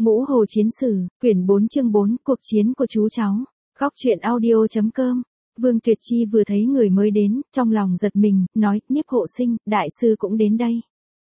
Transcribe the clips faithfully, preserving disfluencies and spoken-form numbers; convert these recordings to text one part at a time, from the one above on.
Ngũ Hồ Chiến Sử, quyển bốn chương bốn, cuộc chiến của chú cháu. Góc truyện audio.com. Vương Tuyệt Chi vừa thấy người mới đến, trong lòng giật mình, nói, Niếp Hộ Sinh, đại sư cũng đến đây.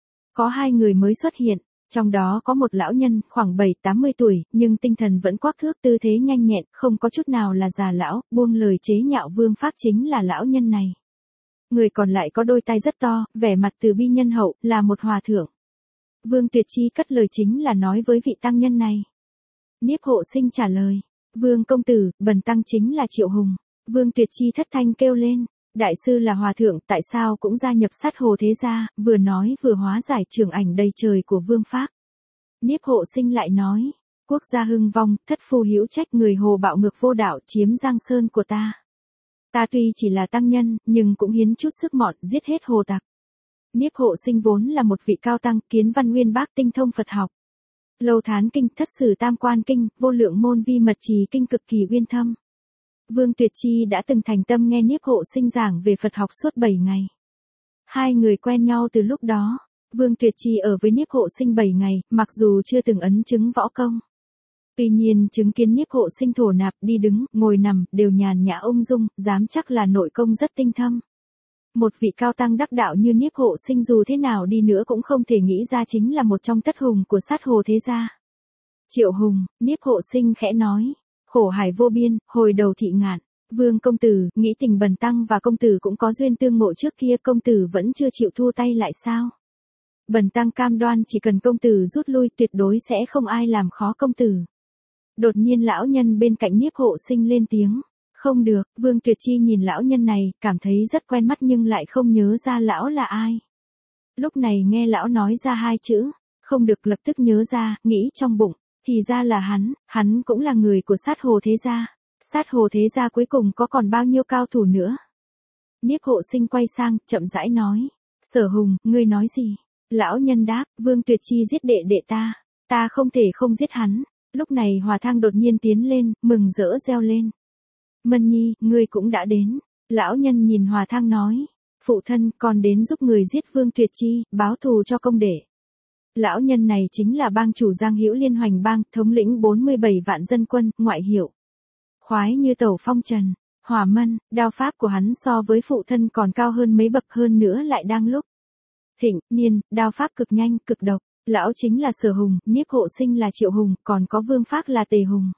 Có hai người mới xuất hiện, trong đó có một lão nhân, khoảng bảy tám mươi tuổi, nhưng tinh thần vẫn quắc thước, tư thế nhanh nhẹn, không có chút nào là già lão, buông lời chế nhạo Vương Phác chính là lão nhân này. Người còn lại có đôi tay rất to, vẻ mặt từ bi nhân hậu, là một hòa thượng. Vương Tuyệt Chi cất lời chính là nói với vị tăng nhân này. Niếp Hộ Sinh trả lời, Vương công tử, bần tăng chính là Triệu Hùng. Vương Tuyệt Chi thất thanh kêu lên, đại sư là hòa thượng, tại sao cũng gia nhập sát hồ thế gia, vừa nói vừa hóa giải trường ảnh đầy trời của Vương Phác. Niếp Hộ Sinh lại nói, quốc gia hưng vong, thất phu hữu trách, người hồ bạo ngược vô đạo chiếm giang sơn của ta. Ta tuy chỉ là tăng nhân, nhưng cũng hiến chút sức mọn, giết hết hồ tặc. Niếp Hộ Sinh vốn là một vị cao tăng, kiến văn uyên bác, tinh thông Phật học. Lâu Thán Kinh, Thất Sử Tam Quan Kinh, Vô Lượng Môn Vi Mật Trì Kinh cực kỳ uyên thâm. Vương Tuyệt Chi đã từng thành tâm nghe Niếp Hộ Sinh giảng về Phật học suốt bảy ngày. Hai người quen nhau từ lúc đó. Vương Tuyệt Chi ở với Niếp Hộ Sinh bảy ngày, mặc dù chưa từng ấn chứng võ công. Tuy nhiên chứng kiến Niếp Hộ Sinh thổ nạp, đi đứng, ngồi nằm, đều nhàn nhã ung dung, dám chắc là nội công rất tinh thâm. Một vị cao tăng đắc đạo như Niếp Hộ Sinh dù thế nào đi nữa cũng không thể nghĩ ra chính là một trong tất hùng của sát hồ thế gia. Triệu Hùng, Niếp Hộ Sinh khẽ nói, khổ hải vô biên, hồi đầu thị ngạn. Vương công tử, nghĩ tình bần tăng và công tử cũng có duyên tương ngộ trước kia, công tử vẫn chưa chịu thu tay lại sao? Bần tăng cam đoan chỉ cần công tử rút lui tuyệt đối sẽ không ai làm khó công tử. Đột nhiên lão nhân bên cạnh Niếp Hộ Sinh lên tiếng. Không được, Vương Tuyệt Chi nhìn lão nhân này, cảm thấy rất quen mắt nhưng lại không nhớ ra lão là ai. Lúc này nghe lão nói ra hai chữ, không được, lập tức nhớ ra, nghĩ trong bụng, thì ra là hắn, hắn cũng là người của sát hồ thế gia. Sát hồ thế gia cuối cùng có còn bao nhiêu cao thủ nữa? Niếp Hộ Sinh quay sang, chậm rãi nói, Sở Hùng, ngươi nói gì? Lão nhân đáp, Vương Tuyệt Chi giết đệ đệ ta, ta không thể không giết hắn. Lúc này Hòa Thang đột nhiên tiến lên, mừng rỡ reo lên. Mân Nhi, ngươi cũng đã đến. Lão nhân nhìn Hòa Thang nói, phụ thân, con đến giúp người giết Vương Tuyệt Chi, báo thù cho công đệ. Lão nhân này chính là bang chủ Giang Hữu Liên Hoành Bang, thống lĩnh bốn mươi bảy vạn dân quân, ngoại hiệu Khoái Như Tẩu Phong Trần. Hỏa Mân, đao pháp của hắn so với phụ thân còn cao hơn mấy bậc, hơn nữa lại đang lúc thịnh niên, đao pháp cực nhanh, cực độc. Lão chính là Sở Hùng, Niếp Hộ Sinh là Triệu Hùng, còn có Vương Phác là Tề Hùng.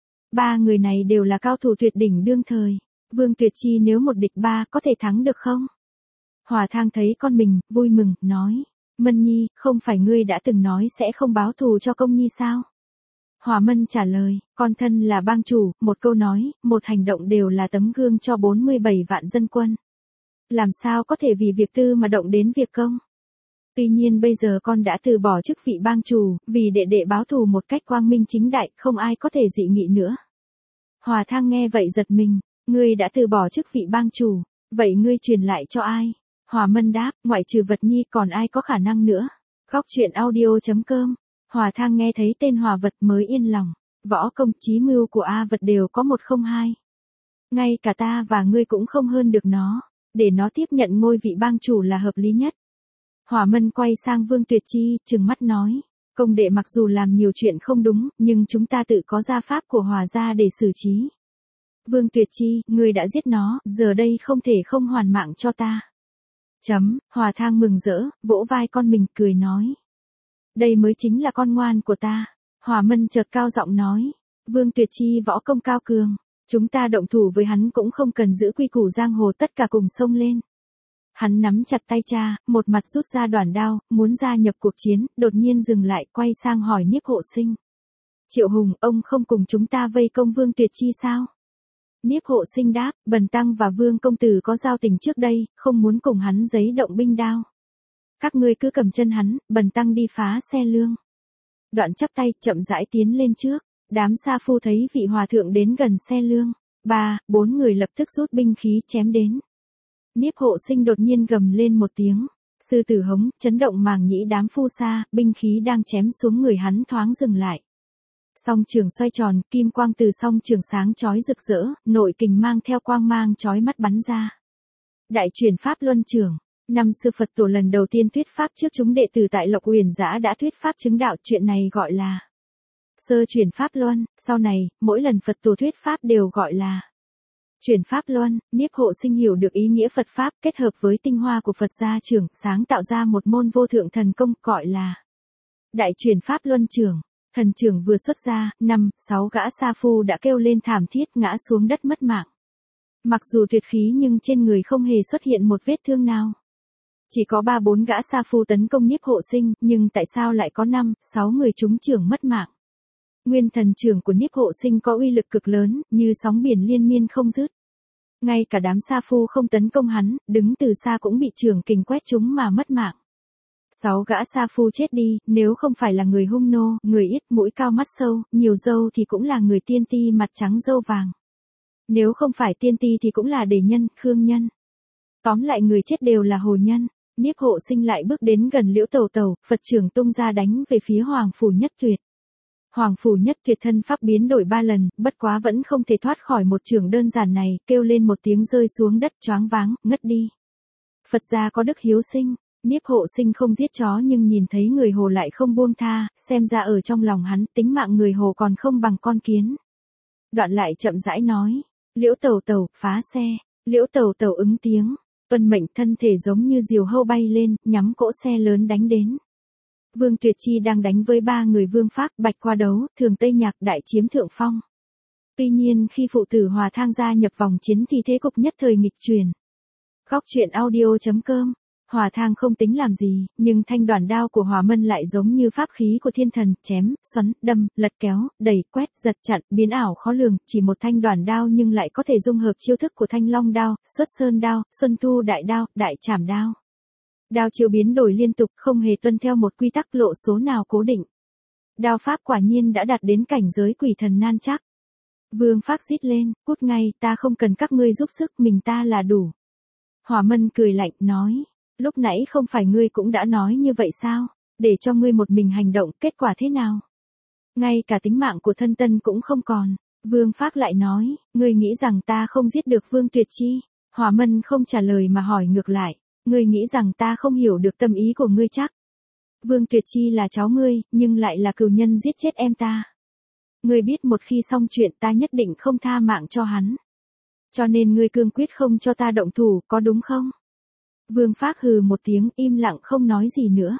Ba người này đều là cao thủ tuyệt đỉnh đương thời. Vương Tuyệt Chi nếu một địch ba có thể thắng được không? Hòa Thang thấy con mình, vui mừng, nói, Mân Nhi, không phải ngươi đã từng nói sẽ không báo thù cho công nhi sao? Hòa Mân trả lời, con thân là bang chủ, một câu nói, một hành động đều là tấm gương cho bốn mươi bảy vạn dân quân. Làm sao có thể vì việc tư mà động đến việc công? Tuy nhiên bây giờ con đã từ bỏ chức vị bang chủ, vì đệ đệ báo thù một cách quang minh chính đại, không ai có thể dị nghị nữa. Hòa Thang nghe vậy giật mình, ngươi đã từ bỏ chức vị bang chủ, vậy ngươi truyền lại cho ai? Hòa Mân đáp, ngoại trừ Vật Nhi còn ai có khả năng nữa. Góc truyện audio.com. Hòa Thang nghe thấy tên Hòa Vật mới yên lòng, võ công chí mưu của A Vật đều có một không hai. Ngay cả ta và ngươi cũng không hơn được nó, để nó tiếp nhận ngôi vị bang chủ là hợp lý nhất. Hòa Mân quay sang Vương Tuyệt Chi, trừng mắt nói, công đệ mặc dù làm nhiều chuyện không đúng, nhưng chúng ta tự có gia pháp của Hòa gia để xử trí. Vương Tuyệt Chi, ngươi đã giết nó, giờ đây không thể không hoàn mạng cho ta. Chấm, Hòa Thang mừng rỡ, vỗ vai con mình, cười nói. Đây mới chính là con ngoan của ta. Hòa Mân chợt cao giọng nói, Vương Tuyệt Chi võ công cao cường, chúng ta động thủ với hắn cũng không cần giữ quy củ giang hồ, tất cả cùng xông lên. Hắn nắm chặt tay cha, một mặt rút ra đoản đao, muốn gia nhập cuộc chiến, đột nhiên dừng lại, quay sang hỏi Niếp Hộ Sinh. Triệu Hùng, ông không cùng chúng ta vây công Vương Tuyệt Chi sao? Niếp Hộ Sinh đáp, bần tăng và Vương công tử có giao tình trước đây, không muốn cùng hắn giấy động binh đao. Các ngươi cứ cầm chân hắn, bần tăng đi phá xe lương. Đoạn chắp tay, chậm rãi tiến lên trước, đám sa phu thấy vị hòa thượng đến gần xe lương. Ba, bốn người lập tức rút binh khí chém đến. Niếp Hộ Sinh đột nhiên gầm lên một tiếng, sư tử hống, chấn động màng nhĩ đám phu sa, binh khí đang chém xuống người hắn thoáng dừng lại. Song trường xoay tròn, kim quang từ song trường sáng chói rực rỡ, nội kình mang theo quang mang chói mắt bắn ra. Đại truyền pháp luân trường, năm sư Phật tổ lần đầu tiên thuyết pháp trước chúng đệ tử tại Lộc Uyển Giã đã thuyết pháp chứng đạo, chuyện này gọi là Sơ chuyển Pháp Luân, sau này, mỗi lần Phật tổ thuyết Pháp đều gọi là chuyển Pháp Luân. Niếp Hộ Sinh hiểu được ý nghĩa Phật Pháp kết hợp với tinh hoa của Phật gia trưởng, sáng tạo ra một môn vô thượng thần công gọi là Đại chuyển Pháp Luân trưởng. Thần trưởng vừa xuất ra, năm, sáu gã sa phu đã kêu lên thảm thiết ngã xuống đất mất mạng. Mặc dù tuyệt khí nhưng trên người không hề xuất hiện một vết thương nào. Chỉ có ba bốn gã sa phu tấn công Niếp Hộ Sinh, nhưng tại sao lại có năm, sáu người trúng trưởng mất mạng? Nguyên thần trưởng của Niếp Hộ Sinh có uy lực cực lớn, như sóng biển liên miên không dứt. Ngay cả đám sa phu không tấn công hắn, đứng từ xa cũng bị trưởng kình quét trúng mà mất mạng. Sáu gã sa phu chết đi, nếu không phải là người hung nô, người ít mũi cao mắt sâu, nhiều râu thì cũng là người tiên ti mặt trắng râu vàng. Nếu không phải tiên ti thì cũng là đề nhân, khương nhân. Tóm lại người chết đều là hồ nhân. Niếp Hộ Sinh lại bước đến gần Liễu Tầu Tầu, Phật trưởng tung ra đánh về phía Hoàng Phủ Nhất Tuyệt. Hoàng Phủ Nhất Tuyệt thân pháp biến đổi ba lần, bất quá vẫn không thể thoát khỏi một trường đơn giản này, kêu lên một tiếng rơi xuống đất choáng váng, ngất đi. Phật gia có đức hiếu sinh, Niếp Hộ Sinh không giết chó nhưng nhìn thấy người hồ lại không buông tha, xem ra ở trong lòng hắn, tính mạng người hồ còn không bằng con kiến. Đoạn lại chậm rãi nói, Liễu Tầu Tầu, phá xe. Liễu Tầu Tầu ứng tiếng, tuân mệnh, thân thể giống như diều hâu bay lên, nhắm cỗ xe lớn đánh đến. Vương Tuyệt Chi đang đánh với ba người Vương Phác, Bạch Qua Đấu, Thường Tây Nhạc, đại chiếm thượng phong. Tuy nhiên khi phụ tử Hòa Thang gia nhập vòng chiến thì thế cục nhất thời nghịch chuyển. Góc truyện audio chấm com. Hòa Thang không tính làm gì, nhưng thanh đoàn đao của Hòa Mân lại giống như pháp khí của thiên thần, chém, xoắn, đâm, lật kéo, đẩy, quét, giật chặn, biến ảo khó lường, chỉ một thanh đoàn đao nhưng lại có thể dung hợp chiêu thức của Thanh Long đao, Xuất Sơn đao, Xuân Thu đại đao, Đại Trảm đao. Đao chiêu biến đổi liên tục, không hề tuân theo một quy tắc lộ số nào cố định. Đao pháp quả nhiên đã đạt đến cảnh giới quỷ thần nan trắc. Vương Phác rít lên, cút ngay, ta không cần các ngươi giúp sức, mình ta là đủ. Hòa Mân cười lạnh, nói, lúc nãy không phải ngươi cũng đã nói như vậy sao, để cho ngươi một mình hành động, kết quả thế nào? Ngay cả tính mạng của thân tân cũng không còn. Vương Phác lại nói, ngươi nghĩ rằng ta không giết được Vương Tuyệt Chi? Hòa Mân không trả lời mà hỏi ngược lại, ngươi nghĩ rằng ta không hiểu được tâm ý của ngươi chắc? Vương Tuyệt Chi là cháu ngươi, nhưng lại là cừu nhân giết chết em ta. Ngươi biết một khi xong chuyện ta nhất định không tha mạng cho hắn. Cho nên ngươi cương quyết không cho ta động thủ, có đúng không? Vương Phác hừ một tiếng, im lặng không nói gì nữa.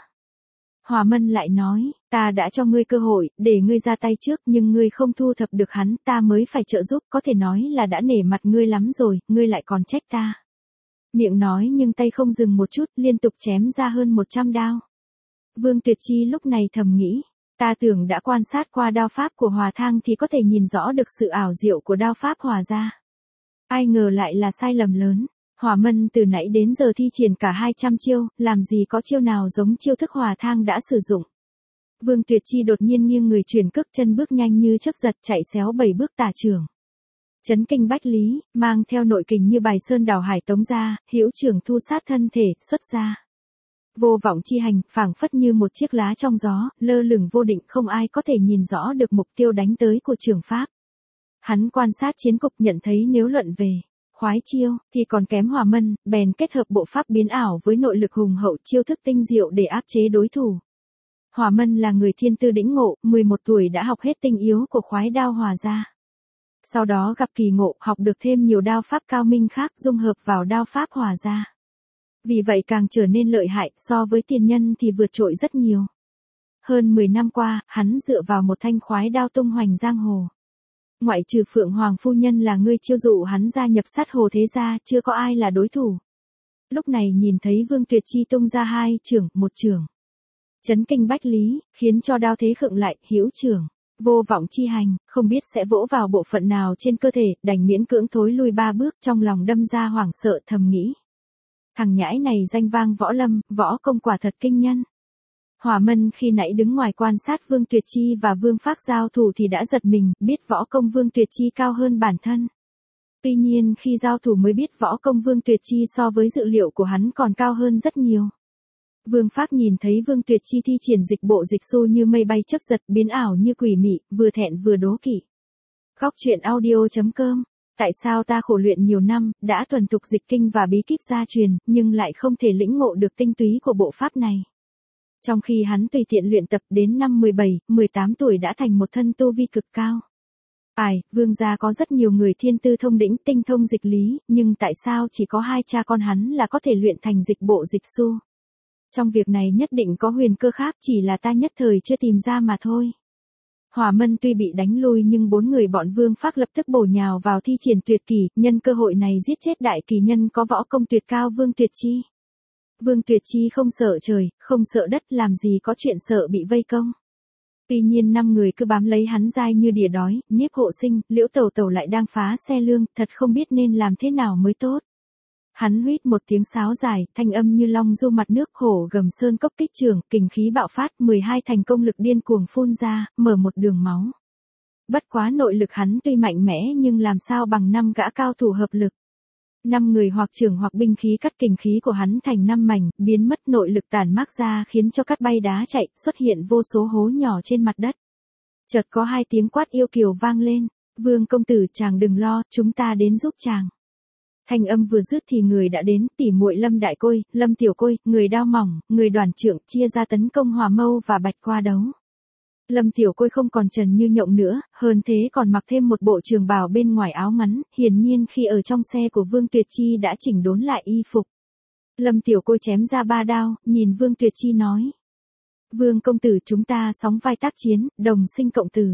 Hòa Mân lại nói, ta đã cho ngươi cơ hội, để ngươi ra tay trước, nhưng ngươi không thu thập được hắn, ta mới phải trợ giúp, có thể nói là đã nể mặt ngươi lắm rồi, ngươi lại còn trách ta. Miệng nói nhưng tay không dừng một chút, liên tục chém ra hơn một trăm đao. Vương Tuyệt Chi lúc này thầm nghĩ, ta tưởng đã quan sát qua đao pháp của Hòa Thang thì có thể nhìn rõ được sự ảo diệu của đao pháp Hòa gia. Ai ngờ lại là sai lầm lớn. Hòa Mân từ nãy đến giờ thi triển cả hai trăm chiêu, làm gì có chiêu nào giống chiêu thức Hòa Thang đã sử dụng. Vương Tuyệt Chi đột nhiên nghiêng người chuyển cước chân bước nhanh như chớp giật chạy xéo bảy bước tả trưởng. Chấn kinh bách lý, mang theo nội kình như bài sơn đảo hải tống ra, hữu trưởng thu sát thân thể, xuất ra. Vô vọng chi hành, phảng phất như một chiếc lá trong gió, lơ lửng vô định, không ai có thể nhìn rõ được mục tiêu đánh tới của trưởng pháp. Hắn quan sát chiến cục nhận thấy nếu luận về khoái chiêu thì còn kém Hòa Mân, bèn kết hợp bộ pháp biến ảo với nội lực hùng hậu, chiêu thức tinh diệu để áp chế đối thủ. Hòa Mân là người thiên tư đĩnh ngộ, mười một tuổi đã học hết tinh yếu của khoái đao Hòa gia. Sau đó gặp kỳ ngộ, học được thêm nhiều đao pháp cao minh khác dung hợp vào đao pháp Hòa gia. Vì vậy càng trở nên lợi hại, so với tiền nhân thì vượt trội rất nhiều. Hơn mười năm qua, hắn dựa vào một thanh khoái đao tung hoành giang hồ. Ngoại trừ Phượng Hoàng phu nhân là người chiêu dụ hắn gia nhập sát hồ thế gia, chưa có ai là đối thủ. Lúc này nhìn thấy Vương Tuyệt Chi tung ra hai trưởng, một trưởng. Chấn kinh bách lý, khiến cho đao thế khựng lại, hữu trưởng. Vô vọng chi hành, không biết sẽ vỗ vào bộ phận nào trên cơ thể, đành miễn cưỡng thối lui ba bước, trong lòng đâm ra hoảng sợ thầm nghĩ. Thằng nhãi này danh vang võ lâm, võ công quả thật kinh nhân. Hòa Mân khi nãy đứng ngoài quan sát Vương Tuyệt Chi và Vương Phác giao thủ thì đã giật mình, biết võ công Vương Tuyệt Chi cao hơn bản thân. Tuy nhiên khi giao thủ mới biết võ công Vương Tuyệt Chi so với dự liệu của hắn còn cao hơn rất nhiều. Vương Phác nhìn thấy Vương Tuyệt Chi thi triển dịch bộ dịch xu như mây bay chớp giật, biến ảo như quỷ mị, vừa thẹn vừa đố kỵ. Góc truyện audio chấm com. Tại sao ta khổ luyện nhiều năm, đã thuần thục dịch kinh và bí kíp gia truyền, nhưng lại không thể lĩnh ngộ được tinh túy của bộ pháp này? Trong khi hắn tùy tiện luyện tập đến năm mười bảy, mười tám tuổi đã thành một thân tu vi cực cao. Ai, vương gia có rất nhiều người thiên tư thông đỉnh tinh thông dịch lý, nhưng tại sao chỉ có hai cha con hắn là có thể luyện thành dịch bộ dịch xu? Trong việc này nhất định có huyền cơ khác, chỉ là ta nhất thời chưa tìm ra mà thôi. Hỏa Mân tuy bị đánh lui nhưng bốn người bọn Vương Phác lập tức bổ nhào vào thi triển tuyệt kỷ, nhân cơ hội này giết chết đại kỳ nhân có võ công tuyệt cao Vương Tuyệt Chi. Vương Tuyệt Chi không sợ trời, không sợ đất, làm gì có chuyện sợ bị vây công. Tuy nhiên năm người cứ bám lấy hắn dai như đỉa đói, Niếp Hộ Sinh, Liễu Tẩu Tẩu lại đang phá xe lương, thật không biết nên làm thế nào mới tốt. Hắn huýt một tiếng sáo dài, thanh âm như long du mặt nước, hổ gầm sơn cốc kích trường, kình khí bạo phát, mười hai thành công lực điên cuồng phun ra, mở một đường máu. Bất quá nội lực hắn tuy mạnh mẽ nhưng làm sao bằng năm gã cao thủ hợp lực. Năm người hoặc trưởng hoặc binh khí cắt kình khí của hắn thành năm mảnh, biến mất nội lực tản mát ra khiến cho cắt bay đá chạy, xuất hiện vô số hố nhỏ trên mặt đất. Chợt có hai tiếng quát yêu kiều vang lên, Vương công tử chàng đừng lo, chúng ta đến giúp chàng. Thanh âm vừa dứt thì người đã đến, tỉ muội Lâm Đại Côi, Lâm Tiểu Côi, người Đao Mỏng, người Đoàn Trượng chia ra tấn công Hỏa Mâu và Bạch Qua đấu. Lâm Tiểu Côi không còn trần như nhộng nữa, hơn thế còn mặc thêm một bộ trường bào bên ngoài áo ngắn, hiển nhiên khi ở trong xe của Vương Tuyệt Chi đã chỉnh đốn lại y phục. Lâm Tiểu Côi chém ra ba đao, nhìn Vương Tuyệt Chi nói: Vương công tử, chúng ta sóng vai tác chiến, đồng sinh cộng tử.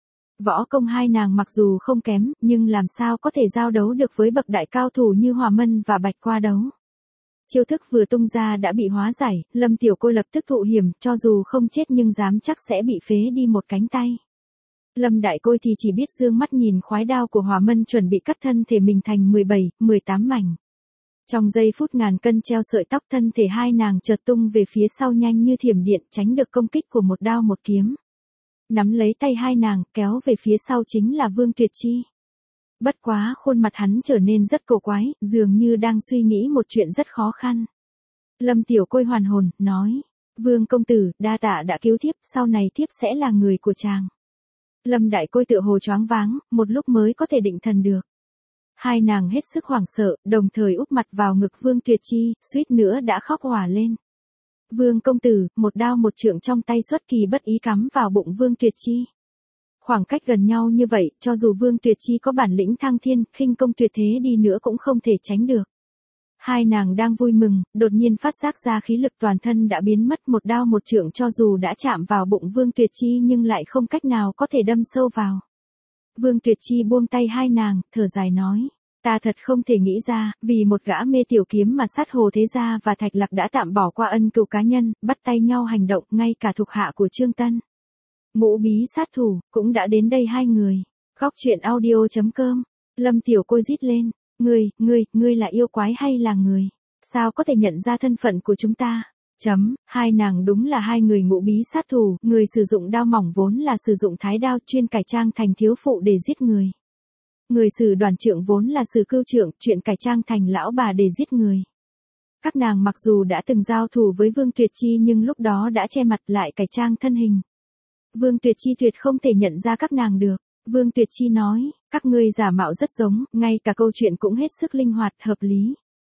Võ công hai nàng mặc dù không kém, nhưng làm sao có thể giao đấu được với bậc đại cao thủ như Hỏa Mân và Bạch Qua đấu. Chiêu thức vừa tung ra đã bị hóa giải, Lâm Tiểu Côi lập tức thụ hiểm, cho dù không chết nhưng dám chắc sẽ bị phế đi một cánh tay. Lâm Đại Côi thì chỉ biết dương mắt nhìn khoái đao của Hỏa Mân chuẩn bị cắt thân thể mình thành mười bảy, mười tám mảnh. Trong giây phút ngàn cân treo sợi tóc, thân thể hai nàng chợt tung về phía sau nhanh như thiểm điện, tránh được công kích của một đao một kiếm. Nắm lấy tay hai nàng, kéo về phía sau chính là Vương Tuyệt Chi. Bất quá khuôn mặt hắn trở nên rất cổ quái, dường như đang suy nghĩ một chuyện rất khó khăn. Lâm Tiểu Côi hoàn hồn, nói: Vương công tử, đa tạ đã cứu thiếp, sau này thiếp sẽ là người của chàng. Lâm Đại Côi tựa hồ choáng váng, một lúc mới có thể định thần được. Hai nàng hết sức hoảng sợ, đồng thời úp mặt vào ngực Vương Tuyệt Chi, suýt nữa đã khóc òa lên. Vương công tử, một đao một trượng trong tay xuất kỳ bất ý cắm vào bụng Vương Tuyệt Chi. Khoảng cách gần nhau như vậy, cho dù Vương Tuyệt Chi có bản lĩnh thăng thiên, khinh công tuyệt thế đi nữa cũng không thể tránh được. Hai nàng đang vui mừng, đột nhiên phát giác ra khí lực toàn thân đã biến mất, một đao một trượng cho dù đã chạm vào bụng Vương Tuyệt Chi nhưng lại không cách nào có thể đâm sâu vào. Vương Tuyệt Chi buông tay hai nàng, thở dài nói: Ta thật không thể nghĩ ra, vì một gã mê tiểu kiếm mà sát Hồ Thế Gia và Thạch Lạc đã tạm bỏ qua ân cừu cá nhân, bắt tay nhau hành động, ngay cả thuộc hạ của Trương Tân. Ngũ bí sát thủ, cũng đã đến đây hai người. Góc truyện audio chấm com. Lâm Tiểu Côi rít lên: Ngươi, ngươi, ngươi là yêu quái hay là người? Sao có thể nhận ra thân phận của chúng ta? Chấm, hai nàng đúng là hai người ngũ bí sát thủ, người sử dụng đao mỏng vốn là sử dụng thái đao chuyên cải trang thành thiếu phụ để giết người. Người sử Đoàn Trượng vốn là sử cưu trượng, chuyện cải trang thành lão bà để giết người. Các nàng mặc dù đã từng giao thủ với Vương Tuyệt Chi nhưng lúc đó đã che mặt lại cải trang thân hình. Vương Tuyệt Chi tuyệt không thể nhận ra các nàng được. Vương Tuyệt Chi nói: Các ngươi giả mạo rất giống, ngay cả câu chuyện cũng hết sức linh hoạt, hợp lý.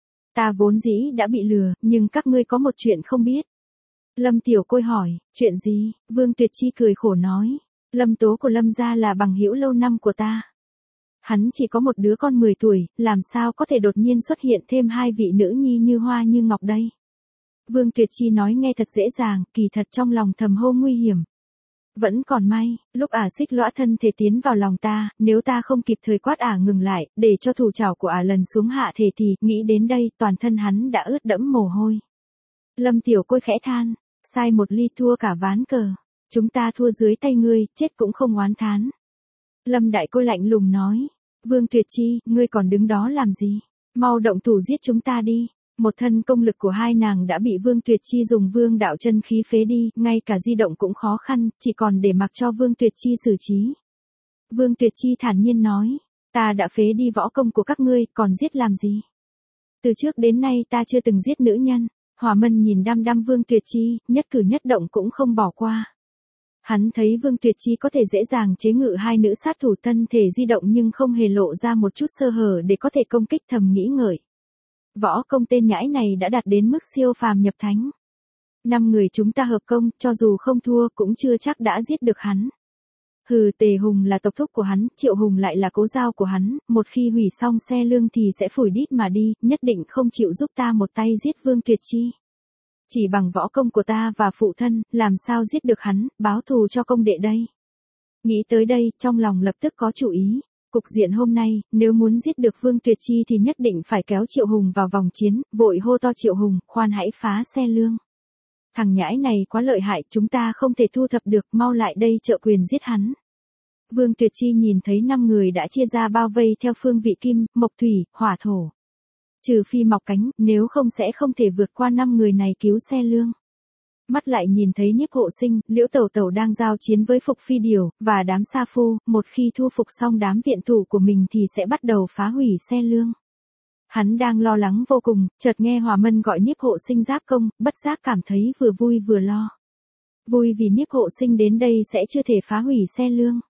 Ta vốn dĩ đã bị lừa, nhưng các ngươi có một chuyện không biết. Lâm Tiểu Côi hỏi: Chuyện gì? Vương Tuyệt Chi cười khổ nói: Lâm Tố của Lâm gia là bằng hữu lâu năm của ta. Hắn chỉ có một đứa con mười tuổi, làm sao có thể đột nhiên xuất hiện thêm hai vị nữ nhi như hoa như ngọc đây? Vương Tuyệt Chi nói nghe thật dễ dàng, kỳ thật trong lòng thầm hô nguy hiểm. Vẫn còn may, lúc ả xích lõa thân thể tiến vào lòng ta, nếu ta không kịp thời quát ả ngừng lại, để cho thủ trảo của ả lần xuống hạ thể thì, nghĩ đến đây, toàn thân hắn đã ướt đẫm mồ hôi. Lâm Tiểu Côi khẽ than: Sai một ly thua cả ván cờ. Chúng ta thua dưới tay ngươi, chết cũng không oán thán. Lâm Đại Côi lạnh lùng nói: Vương Tuyệt Chi, ngươi còn đứng đó làm gì? Mau động thủ giết chúng ta đi. Một thân công lực của hai nàng đã bị Vương Tuyệt Chi dùng vương đạo chân khí phế đi, ngay cả di động cũng khó khăn, chỉ còn để mặc cho Vương Tuyệt Chi xử trí. Vương Tuyệt Chi thản nhiên nói: Ta đã phế đi võ công của các ngươi, còn giết làm gì? Từ trước đến nay ta chưa từng giết nữ nhân. Hỏa Mân nhìn đăm đăm Vương Tuyệt Chi, nhất cử nhất động cũng không bỏ qua. Hắn thấy Vương Tuyệt Chi có thể dễ dàng chế ngự hai nữ sát thủ, thân thể di động nhưng không hề lộ ra một chút sơ hở để có thể công kích, thầm nghĩ ngợi. Võ công tên nhãi này đã đạt đến mức siêu phàm nhập thánh. Năm người chúng ta hợp công, cho dù không thua cũng chưa chắc đã giết được hắn. Hừ, Tề Hùng là tộc thúc của hắn, Triệu Hùng lại là cố giao của hắn, một khi hủy xong xe lương thì sẽ phủi đít mà đi, nhất định không chịu giúp ta một tay giết Vương Tuyệt Chi. Chỉ bằng võ công của ta và phụ thân, làm sao giết được hắn, báo thù cho công đệ đây. Nghĩ tới đây, trong lòng lập tức có chủ ý. Cục diện hôm nay, nếu muốn giết được Vương Tuyệt Chi thì nhất định phải kéo Triệu Hùng vào vòng chiến, vội hô to Triệu Hùng, khoan hãy phá xe lương. Thằng nhãi này quá lợi hại, chúng ta không thể thu thập được, mau lại đây trợ quyền giết hắn. Vương Tuyệt Chi nhìn thấy năm người đã chia ra bao vây theo phương vị kim, mộc thủy, hỏa thổ. Trừ phi mọc cánh, nếu không sẽ không thể vượt qua năm người này cứu xe lương. Mắt lại nhìn thấy Niếp Hộ Sinh, Liễu Tẩu Tẩu đang giao chiến với Phục Phi Điều, và đám sa phu, một khi thu phục xong đám viện thủ của mình thì sẽ bắt đầu phá hủy xe lương. Hắn đang lo lắng vô cùng, chợt nghe Hòa Mân gọi Niếp Hộ Sinh giáp công, bất giác cảm thấy vừa vui vừa lo. Vui vì Niếp Hộ Sinh đến đây sẽ chưa thể phá hủy xe lương.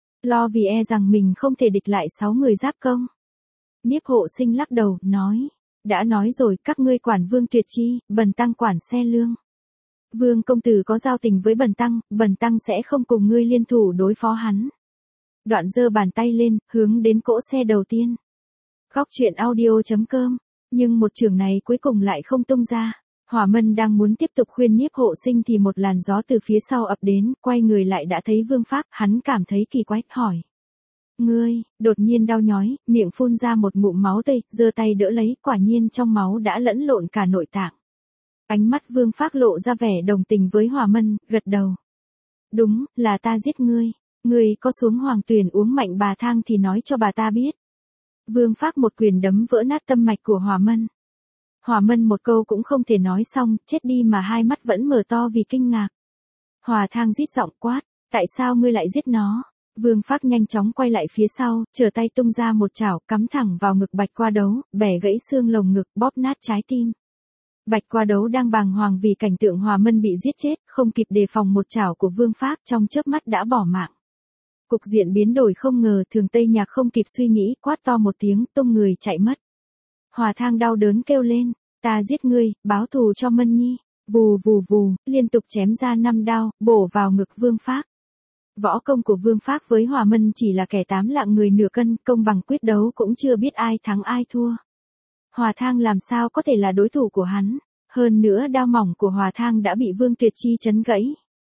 Lo vì e rằng mình không thể địch lại sáu người giáp công. Niếp Hộ Sinh lắc đầu, nói, đã nói rồi, các ngươi quản Vương Tuyệt Chi, bần tăng quản xe lương. Vương công tử có giao tình với bần tăng, bần tăng sẽ không cùng ngươi liên thủ đối phó hắn. Đoạn giơ bàn tay lên, hướng đến cỗ xe đầu tiên. Góc truyện audio chấm com, nhưng một chưởng này cuối cùng lại không tung ra. Hỏa Mân đang muốn tiếp tục khuyên Niếp Hộ Sinh thì một làn gió từ phía sau ập đến, quay người lại đã thấy Vương Phác, hắn cảm thấy kỳ quái, hỏi. Ngươi, đột nhiên đau nhói, miệng phun ra một ngụm máu tươi, giơ tay đỡ lấy, quả nhiên trong máu đã lẫn lộn cả nội tạng. Ánh mắt Vương Phác lộ ra vẻ đồng tình với Hỏa Mân, gật đầu. Đúng, là ta giết ngươi, ngươi có xuống Hoàng Tuyền uống mạnh bà thang thì nói cho bà ta biết. Vương Phác một quyền đấm vỡ nát tâm mạch của Hỏa Mân. Hỏa Mân một câu cũng không thể nói xong, chết đi mà hai mắt vẫn mở to vì kinh ngạc. Hòa Thang rít giọng quát, tại sao ngươi lại giết nó? Vương Phác nhanh chóng quay lại phía sau, trở tay tung ra một chảo, cắm thẳng vào ngực Bạch Qua Đấu, bẻ gãy xương lồng ngực, bóp nát trái tim. Bạch Qua Đấu đang bàng hoàng vì cảnh tượng Hòa Mân bị giết chết, không kịp đề phòng một chảo của Vương Phác, trong chớp mắt đã bỏ mạng. Cục diện biến đổi không ngờ, Thường Tây Nhạc không kịp suy nghĩ, quát to một tiếng, tung người chạy mất. Hòa Thang đau đớn kêu lên, ta giết ngươi, báo thù cho Mân Nhi. Vù vù vù, liên tục chém ra năm đao, bổ vào ngực Vương Phác. Võ công của Vương Phác với Hòa Mân chỉ là kẻ tám lạng người nửa cân, công bằng quyết đấu cũng chưa biết ai thắng ai thua. Hòa Thang làm sao có thể là đối thủ của hắn, hơn nữa đao mỏng của Hòa Thang đã bị Vương Tuyệt Chi chấn gãy.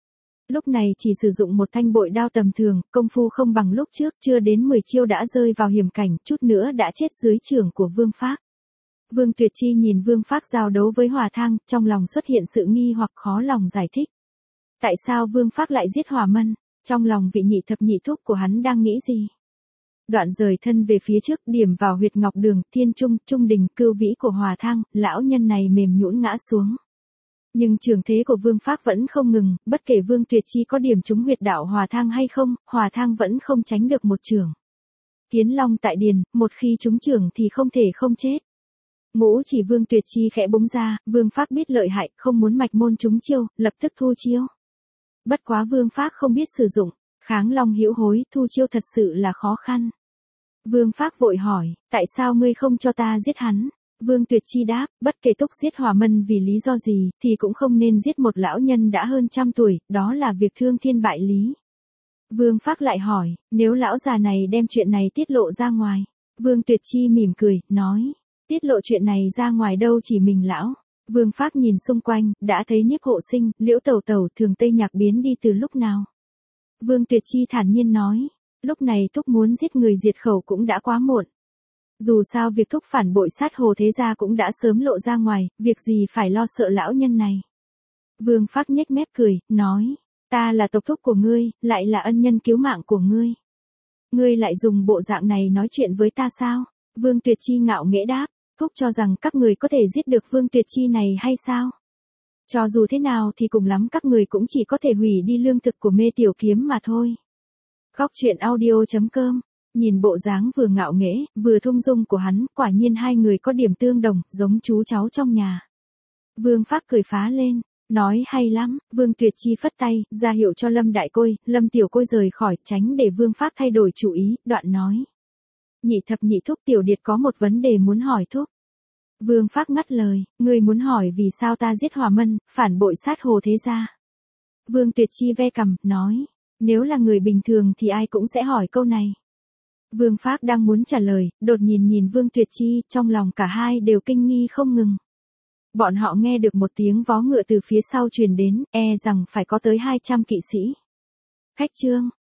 Lúc này chỉ sử dụng một thanh bội đao tầm thường, công phu không bằng lúc trước, chưa đến mười chiêu đã rơi vào hiểm cảnh, chút nữa đã chết dưới chưởng của Vương Phác. Vương Tuyệt Chi nhìn Vương Phác giao đấu với Hòa Thang, trong lòng xuất hiện sự nghi hoặc khó lòng giải thích. Tại sao Vương Phác lại giết Hòa Mân? Trong lòng vị nhị thập nhị thúc của hắn đang nghĩ gì? Đoạn rời thân về phía trước, điểm vào huyệt ngọc đường, thiên trung, trung đình, cưu vĩ của Hòa Thang, lão nhân này mềm nhũn ngã xuống. Nhưng trường thế của Vương Phác vẫn không ngừng, bất kể Vương Tuyệt Chi có điểm trúng huyệt đạo Hòa Thang hay không, Hòa Thang vẫn không tránh được một chưởng. Kiến long tại điền, một khi trúng chưởng thì không thể không chết. Ngũ chỉ Vương Tuyệt Chi khẽ búng ra, Vương Phác biết lợi hại, không muốn mạch môn trúng chiêu, lập tức thu chiêu. Bất quá Vương Phác không biết sử dụng, kháng long hữu hối, thu chiêu thật sự là khó khăn. Vương Phác vội hỏi, tại sao ngươi không cho ta giết hắn? Vương Tuyệt Chi đáp, bất kể Túc giết Hòa Mân vì lý do gì, thì cũng không nên giết một lão nhân đã hơn trăm tuổi, đó là việc thương thiên bại lý. Vương Phác lại hỏi, nếu lão già này đem chuyện này tiết lộ ra ngoài? Vương Tuyệt Chi mỉm cười, nói, tiết lộ chuyện này ra ngoài đâu chỉ mình lão. Vương Phác nhìn xung quanh, đã thấy Niếp Hộ Sinh, Liễu Tẩu Tẩu, Thường Tây Nhạc biến đi từ lúc nào. Vương Tuyệt Chi thản nhiên nói, lúc này Thúc muốn giết người diệt khẩu cũng đã quá muộn. Dù sao việc Thúc phản bội sát Hồ Thế Gia cũng đã sớm lộ ra ngoài, việc gì phải lo sợ lão nhân này. Vương Phác nhếch mép cười, nói, ta là tộc thúc của ngươi, lại là ân nhân cứu mạng của ngươi. Ngươi lại dùng bộ dạng này nói chuyện với ta sao? Vương Tuyệt Chi ngạo nghễ đáp, Thúc cho rằng các người có thể giết được Vương Tuyệt Chi này hay sao? Cho dù thế nào thì cùng lắm các người cũng chỉ có thể hủy đi lương thực của Mê Tiểu Kiếm mà thôi. Góc truyện audio chấm com, nhìn bộ dáng vừa ngạo nghễ, vừa thông dung của hắn, quả nhiên hai người có điểm tương đồng, giống chú cháu trong nhà. Vương Phác cười phá lên, nói hay lắm. Vương Tuyệt Chi phất tay, ra hiệu cho Lâm Đại Côi, Lâm Tiểu Côi rời khỏi, tránh để Vương Phác thay đổi chủ ý, đoạn nói. Nhị thập nhị thúc, Tiểu Điệt có một vấn đề muốn hỏi Thúc. Vương Phác ngắt lời, ngươi muốn hỏi vì sao ta giết Hòa Mân, phản bội sát Hồ Thế Gia. Vương Tuyệt Chi ve cằm, nói, nếu là người bình thường thì ai cũng sẽ hỏi câu này. Vương Phác đang muốn trả lời, đột nhiên nhìn Vương Tuyệt Chi, trong lòng cả hai đều kinh nghi không ngừng. Bọn họ nghe được một tiếng vó ngựa từ phía sau truyền đến, e rằng phải có tới hai trăm kỵ sĩ. Khách trương,